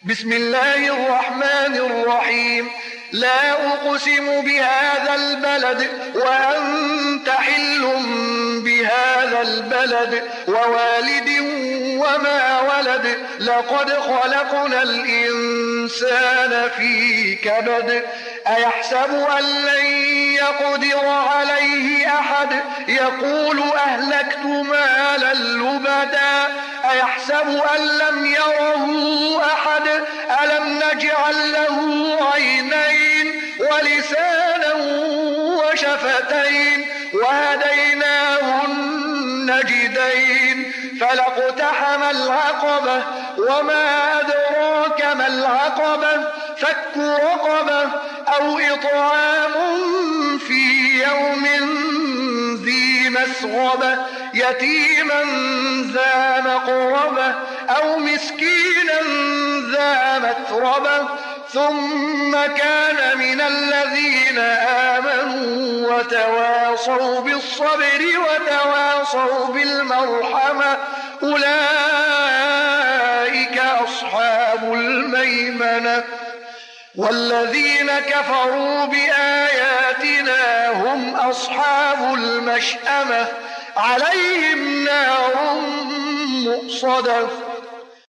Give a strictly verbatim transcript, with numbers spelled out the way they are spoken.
بسم الله الرحمن الرحيم. لا أقسم بهذا البلد وأنت حل بهذا البلد ووالد وما ولد لقد خلقنا الإنسان في كبد أيحسب أن لن يقدر عليه أحد يقول أهلكت مالا لبدا أيحسب أن لم يره أحد ألم نجعل له عينين ولسانا وشفتين وهديناه النجدين فلاقتحم العقبة وما أدراك ما العقبة فك رقبة أو إطعام في يوم ذي مسغبة يتيما ذا مقربة أو مسكينا ذا متربة ثم كان من الذين آمنوا وتواصوا بالصبر وتواصوا بالمرحمة أولئك أصحاب الميمنة والذين كفروا بآياتنا هم أصحاب المشأمة عليهم نار مؤصدة